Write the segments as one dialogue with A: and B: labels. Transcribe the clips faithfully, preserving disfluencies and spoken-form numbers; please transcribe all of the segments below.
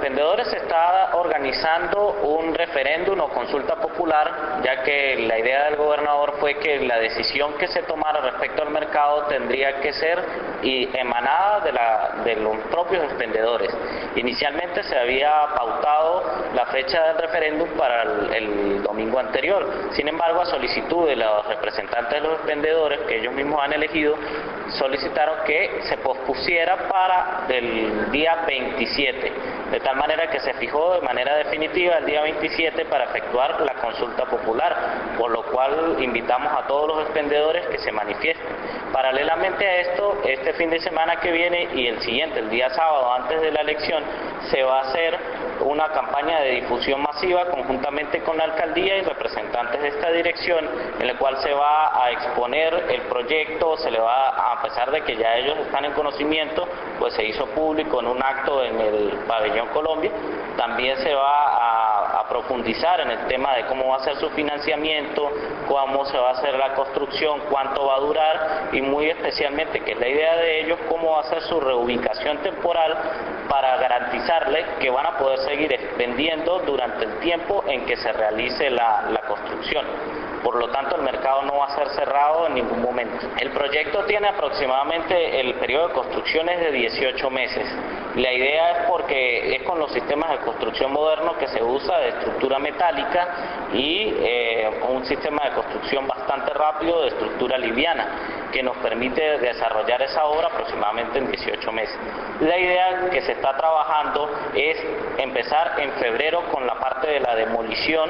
A: expendedores se está organizando un referéndum o consulta popular, ya que la idea del gobernador fue que la decisión que se tomara respecto al mercado tendría que ser y emanada de, la, de los propios expendedores. Inicialmente se había pautado la fecha del referéndum para el, el domingo anterior. Sin embargo, a solicitud de los representantes de los expendedores, que ellos mismos han elegido, solicitaron que se pospusiera para el día veintisiete, de tal manera que se fijó de manera definitiva el día veintisiete para efectuar la consulta popular, por lo cual invitamos a todos los expendedores que se manifiesten. Paralelamente a esto, este fin de semana que viene y el siguiente, el día sábado antes de la elección, se va a hacer una campaña de difusión masiva conjuntamente con la alcaldía y representantes de esta dirección, en la cual se va a exponer el proyecto, se le va, a pesar de que ya ellos están en conocimiento, pues se hizo público en un acto en el Pabellón Colombia. También se va a, a profundizar en el tema de cómo va a ser su financiamiento, cómo se va a hacer la construcción, cuánto va a durar y muy especialmente, que es la idea de ellos, cómo va a ser su reubicación temporal para garantizarles que van a poder seguir expendiendo durante el tiempo en que se realice la, la construcción. Por lo tanto, el mercado no va a ser cerrado en ningún momento. El proyecto tiene aproximadamente el periodo de construcción es de dieciocho meses. La idea es porque es con los sistemas de construcción modernos que se usa de estructura metálica y eh, un sistema de construcción bastante rápido de estructura liviana, que nos permite desarrollar esa obra aproximadamente en dieciocho meses. La idea que se está trabajando es empezar en febrero con la parte de la demolición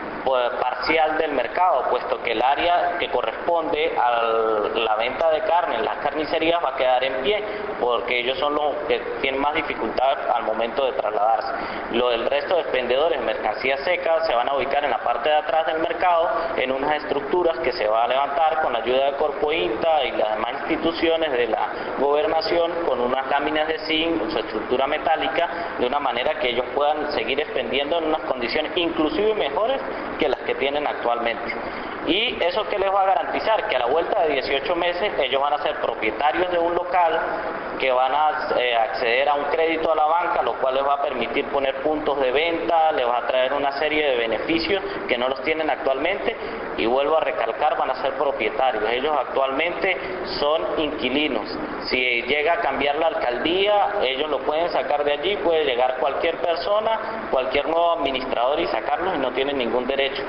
A: parcial del mercado, puesto que el área que corresponde a la venta de carne en las carnicerías va a quedar en pie, porque ellos son los que tienen más dificultad al momento de trasladarse. Lo del resto de expendedores, mercancías secas, se van a ubicar en la parte de atrás del mercado, en unas estructuras que se va a levantar con la ayuda de Corpo INTA y las demás instituciones de la gobernación, con unas láminas de zinc, con su estructura metálica, de una manera que ellos puedan seguir expendiendo en unas condiciones inclusive mejores que las que tienen actualmente. ¿Y eso qué les va a garantizar? Que a la vuelta de dieciocho meses ellos van a ser propietarios de un local, que van a eh, acceder a un crédito a la banca, lo cual les va a permitir poner puntos de venta, les va a traer una serie de beneficios que no los tienen actualmente, y vuelvo a recalcar, van a ser propietarios. Ellos actualmente son inquilinos. Si llega a cambiar la alcaldía, ellos lo pueden sacar de allí, puede llegar cualquier persona, cualquier nuevo administrador y sacarlos, y no tienen ningún derecho.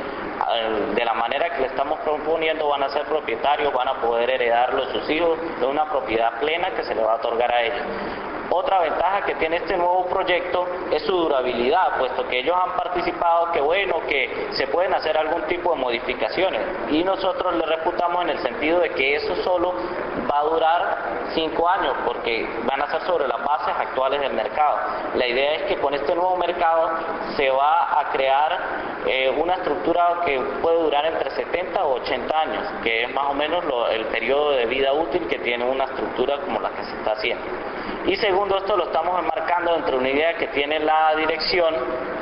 A: De la manera que le estamos proponiendo, van a ser propietarios, van a poder heredarlo sus hijos, de una propiedad plena que se le va a otorgar a ellos. Otra ventaja que tiene este nuevo proyecto es su durabilidad, puesto que ellos han participado que bueno, que se pueden hacer algún tipo de modificaciones, y nosotros le refutamos en el sentido de que eso solo va a durar cinco años, porque van a ser sobre las bases actuales del mercado. La idea es que con este nuevo mercado se va a crear eh, una estructura que puede durar entre setenta o ochenta años, que es más o menos lo, el periodo de vida útil que tiene una estructura como la que se está haciendo. Y segundo, esto lo estamos enmarcando dentro de una idea que tiene la dirección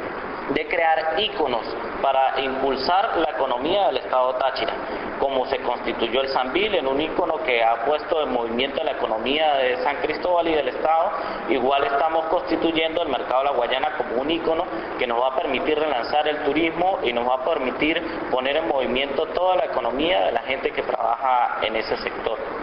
A: de crear íconos para impulsar la economía del estado Táchira, como se constituyó el Sambil en un ícono que ha puesto en movimiento la economía de San Cristóbal y del estado. Igual estamos constituyendo el mercado de la Guayana como un ícono que nos va a permitir relanzar el turismo y nos va a permitir poner en movimiento toda la economía de la gente que trabaja en ese sector.